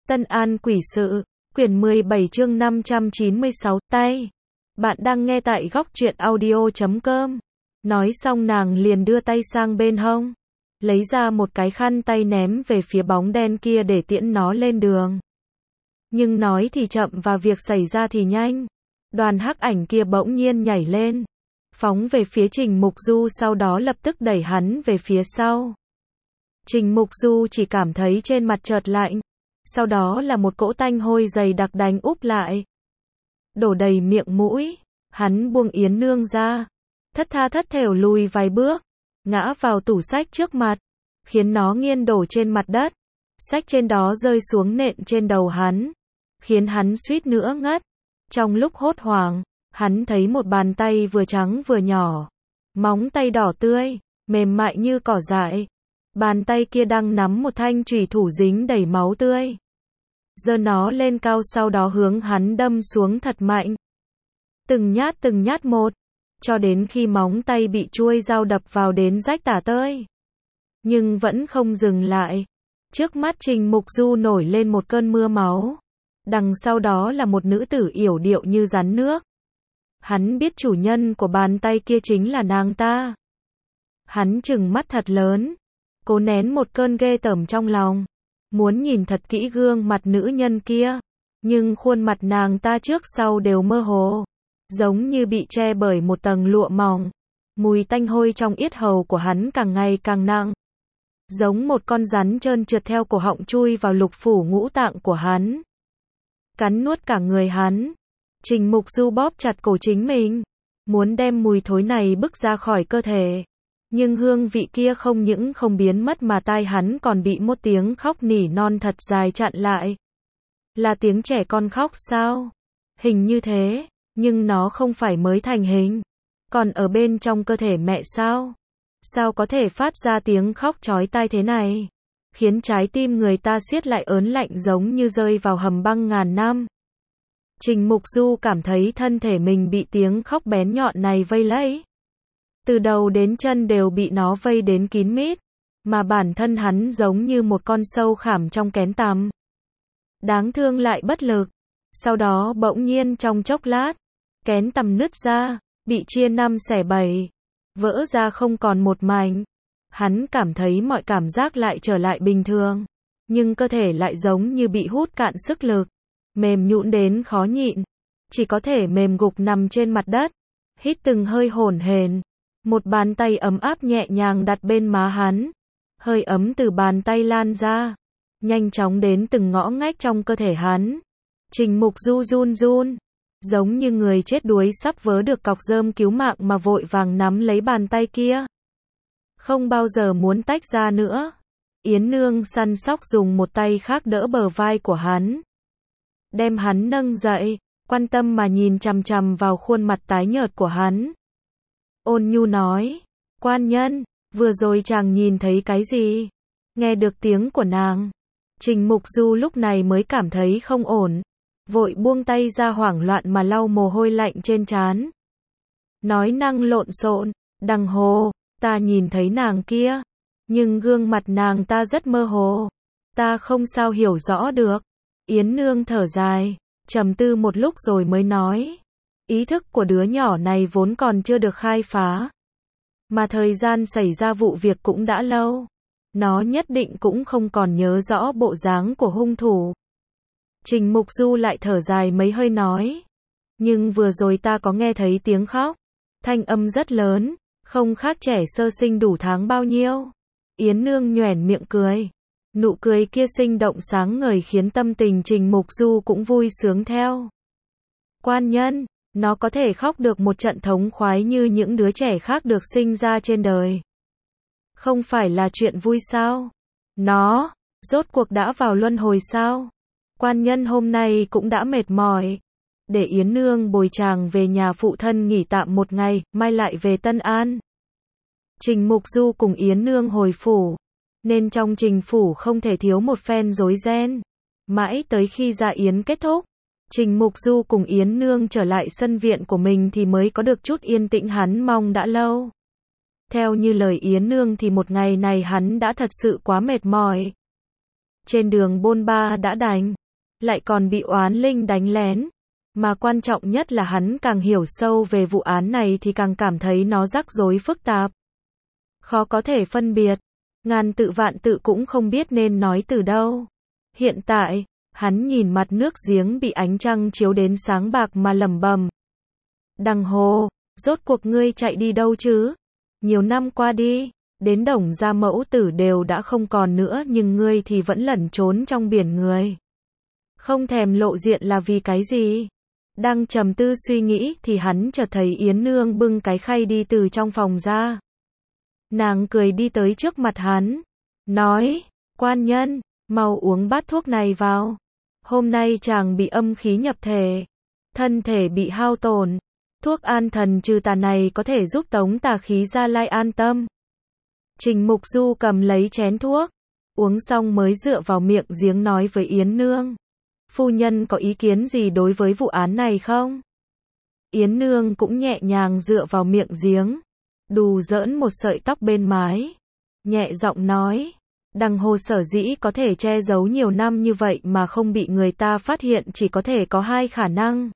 Tân An quỷ sự, quyển 17 chương 596, tay. Bạn đang nghe tại góc truyện audio.com. Nói xong nàng liền đưa tay sang bên hông, lấy ra một cái khăn tay ném về phía bóng đen kia để tiễn nó lên đường. Nhưng nói thì chậm và việc xảy ra thì nhanh. Đoàn hắc ảnh kia bỗng nhiên nhảy lên, phóng về phía Trình Mục Du, sau đó lập tức đẩy hắn về phía sau. Trình Mục Du chỉ cảm thấy trên mặt chợt lạnh, sau đó là một cỗ tanh hôi dày đặc đánh úp lại, đổ đầy miệng mũi. Hắn buông Yến Nương ra, thất tha thất thểu lùi vài bước, ngã vào tủ sách trước mặt, khiến nó nghiêng đổ trên mặt đất. Sách trên đó rơi xuống nện trên đầu hắn, khiến hắn suýt nữa ngất. Trong lúc hốt hoảng, hắn thấy một bàn tay vừa trắng vừa nhỏ, móng tay đỏ tươi, mềm mại như cỏ dại. Bàn tay kia đang nắm một thanh chùy thủ dính đầy máu tươi, giơ nó lên cao, sau đó hướng hắn đâm xuống thật mạnh. Từng nhát một, cho đến khi móng tay bị chuôi dao đập vào đến rách tả tơi. Nhưng vẫn không dừng lại. Trước mắt Trình Mục Du nổi lên một cơn mưa máu. Đằng sau đó là một nữ tử yểu điệu như rắn nước. Hắn biết chủ nhân của bàn tay kia chính là nàng ta. Hắn trừng mắt thật lớn, cố nén một cơn ghê tởm trong lòng, muốn nhìn thật kỹ gương mặt nữ nhân kia, nhưng khuôn mặt nàng ta trước sau đều mơ hồ, giống như bị che bởi một tầng lụa mỏng. Mùi tanh hôi trong yết hầu của hắn càng ngày càng nặng, giống một con rắn trơn trượt theo cổ họng chui vào lục phủ ngũ tạng của hắn, cắn nuốt cả người hắn. Trình Mục Du bóp chặt cổ chính mình, muốn đem mùi thối này bức ra khỏi cơ thể. Nhưng hương vị kia không những không biến mất mà tai hắn còn bị một tiếng khóc nỉ non thật dài chặn lại. Là tiếng trẻ con khóc sao? Hình như thế, nhưng nó không phải mới thành hình, còn ở bên trong cơ thể mẹ sao? Sao có thể phát ra tiếng khóc chói tai thế này? Khiến trái tim người ta siết lại ớn lạnh giống như rơi vào hầm băng ngàn năm. Trình Mục Du cảm thấy thân thể mình bị tiếng khóc bén nhọn này vây lấy. Từ đầu đến chân đều bị nó vây đến kín mít, mà bản thân hắn giống như một con sâu khảm trong kén tằm. Đáng thương lại bất lực. Sau đó bỗng nhiên trong chốc lát, kén tằm nứt ra, bị chia năm xẻ bảy, vỡ ra không còn một mảnh. Hắn cảm thấy mọi cảm giác lại trở lại bình thường, nhưng cơ thể lại giống như bị hút cạn sức lực, mềm nhũn đến khó nhịn, chỉ có thể mềm gục nằm trên mặt đất, hít từng hơi hổn hển. Một bàn tay ấm áp nhẹ nhàng đặt bên má hắn, hơi ấm từ bàn tay lan ra, nhanh chóng đến từng ngõ ngách trong cơ thể hắn. Trình Mục Du run run, giống như người chết đuối sắp vớ được cọc rơm cứu mạng mà vội vàng nắm lấy bàn tay kia, không bao giờ muốn tách ra nữa. Yến Nương săn sóc dùng một tay khác đỡ bờ vai của hắn, đem hắn nâng dậy, quan tâm mà nhìn chằm chằm vào khuôn mặt tái nhợt của hắn. Ôn nhu nói, quan nhân, vừa rồi chàng nhìn thấy cái gì? Nghe được tiếng của nàng, Trình Mục Du lúc này mới cảm thấy không ổn, vội buông tay ra, hoảng loạn mà lau mồ hôi lạnh trên trán. Nói năng lộn xộn, đằng hồ, ta nhìn thấy nàng kia, nhưng gương mặt nàng ta rất mơ hồ, ta không sao hiểu rõ được. Yến Nương thở dài, trầm tư một lúc rồi mới nói, ý thức của đứa nhỏ này vốn còn chưa được khai phá, mà thời gian xảy ra vụ việc cũng đã lâu, nó nhất định cũng không còn nhớ rõ bộ dáng của hung thủ. Trình Mục Du lại thở dài mấy hơi nói, nhưng vừa rồi ta có nghe thấy tiếng khóc, thanh âm rất lớn, không khác trẻ sơ sinh đủ tháng bao nhiêu. Yến Nương nhoẻn miệng cười, nụ cười kia sinh động sáng ngời khiến tâm tình Trình Mục Du cũng vui sướng theo. Quan nhân, nó có thể khóc được một trận thống khoái như những đứa trẻ khác được sinh ra trên đời, không phải là chuyện vui sao? Nó, rốt cuộc đã vào luân hồi sao? Quan nhân hôm nay cũng đã mệt mỏi, để Yến Nương bồi chàng về nhà phụ thân nghỉ tạm một ngày, mai lại về Tân An. Trình Mục Du cùng Yến Nương hồi phủ, nên trong Trình phủ không thể thiếu một phen rối ren. Mãi tới khi dạ yến kết thúc, Trình Mục Du cùng Yến Nương trở lại sân viện của mình thì mới có được chút yên tĩnh hắn mong đã lâu. Theo như lời Yến Nương thì một ngày này hắn đã thật sự quá mệt mỏi. Trên đường bôn ba đã đành, lại còn bị oán linh đánh lén. Mà quan trọng nhất là hắn càng hiểu sâu về vụ án này thì càng cảm thấy nó rắc rối phức tạp. Khó có thể phân biệt. Ngàn tự vạn tự cũng không biết nên nói từ đâu. Hiện tại, hắn nhìn mặt nước giếng bị ánh trăng chiếu đến sáng bạc mà lẩm bẩm. Đằng Hồ, rốt cuộc ngươi chạy đi đâu chứ? Nhiều năm qua đi, đến Đồng Gia mẫu tử đều đã không còn nữa nhưng ngươi thì vẫn lẩn trốn trong biển người. Không thèm lộ diện là vì cái gì? Đang trầm tư suy nghĩ thì hắn chợt thấy Yến Nương bưng cái khay đi từ trong phòng ra. Nàng cười đi tới trước mặt hắn, nói, quan nhân, mau uống bát thuốc này vào. Hôm nay chàng bị âm khí nhập thể, thân thể bị hao tổn. Thuốc an thần trừ tà này có thể giúp tống tà khí Gia Lai an tâm. Trình Mục Du cầm lấy chén thuốc, uống xong mới dựa vào miệng giếng nói với Yến Nương. Phu nhân có ý kiến gì đối với vụ án này không? Yến Nương cũng nhẹ nhàng dựa vào miệng giếng, đù giỡn một sợi tóc bên mái. Nhẹ giọng nói, Đằng Hồ sở dĩ có thể che giấu nhiều năm như vậy mà không bị người ta phát hiện chỉ có thể có hai khả năng.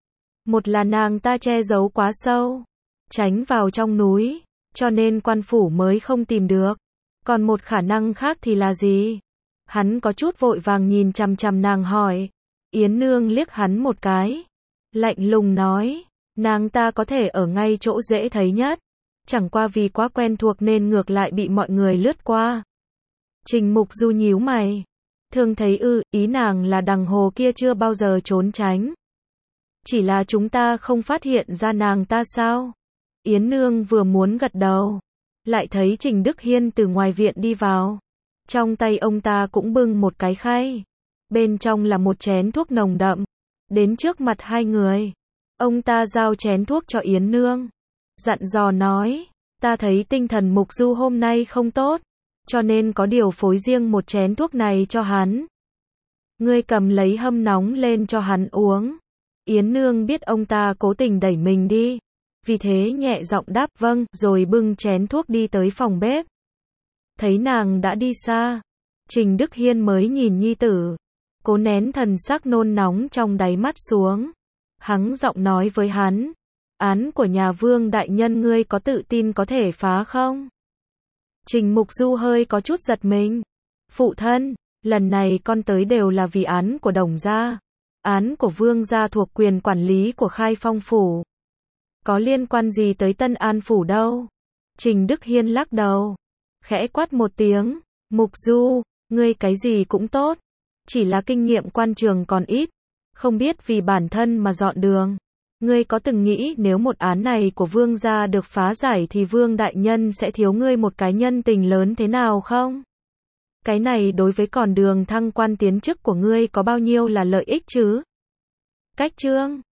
Một là nàng ta che giấu quá sâu, tránh vào trong núi, cho nên quan phủ mới không tìm được. Còn một khả năng khác thì là gì? Hắn có chút vội vàng nhìn chằm chằm nàng hỏi. Yến Nương liếc hắn một cái, lạnh lùng nói, nàng ta có thể ở ngay chỗ dễ thấy nhất, chẳng qua vì quá quen thuộc nên ngược lại bị mọi người lướt qua. Trình Mục Du nhíu mày, thường thấy ý nàng là Đằng Hồ kia chưa bao giờ trốn tránh. Chỉ là chúng ta không phát hiện ra nàng ta sao? Yến Nương vừa muốn gật đầu, lại thấy Trình Đức Hiên từ ngoài viện đi vào. Trong tay ông ta cũng bưng một cái khay, bên trong là một chén thuốc nồng đậm. Đến trước mặt hai người, ông ta giao chén thuốc cho Yến Nương, dặn dò nói, ta thấy tinh thần Mục Du hôm nay không tốt, cho nên có điều phối riêng một chén thuốc này cho hắn. Ngươi cầm lấy hâm nóng lên cho hắn uống. Yến Nương biết ông ta cố tình đẩy mình đi, vì thế nhẹ giọng đáp vâng, rồi bưng chén thuốc đi tới phòng bếp. Thấy nàng đã đi xa, Trình Đức Hiên mới nhìn nhi tử, cố nén thần sắc nôn nóng trong đáy mắt xuống. Hắng giọng nói với hắn, án của nhà Vương đại nhân ngươi có tự tin có thể phá không? Trình Mục Du hơi có chút giật mình. Phụ thân, lần này con tới đều là vì án của Đồng gia. Án của Vương gia thuộc quyền quản lý của Khai Phong phủ. Có liên quan gì tới Tân An phủ đâu? Trình Đức Hiên lắc đầu, khẽ quát một tiếng, Mục Du, ngươi cái gì cũng tốt, chỉ là kinh nghiệm quan trường còn ít, không biết vì bản thân mà dọn đường. Ngươi có từng nghĩ nếu một án này của Vương gia được phá giải thì Vương đại nhân sẽ thiếu ngươi một cái nhân tình lớn thế nào không? Cái này đối với con đường thăng quan tiến chức của ngươi có bao nhiêu là lợi ích chứ? Cách chương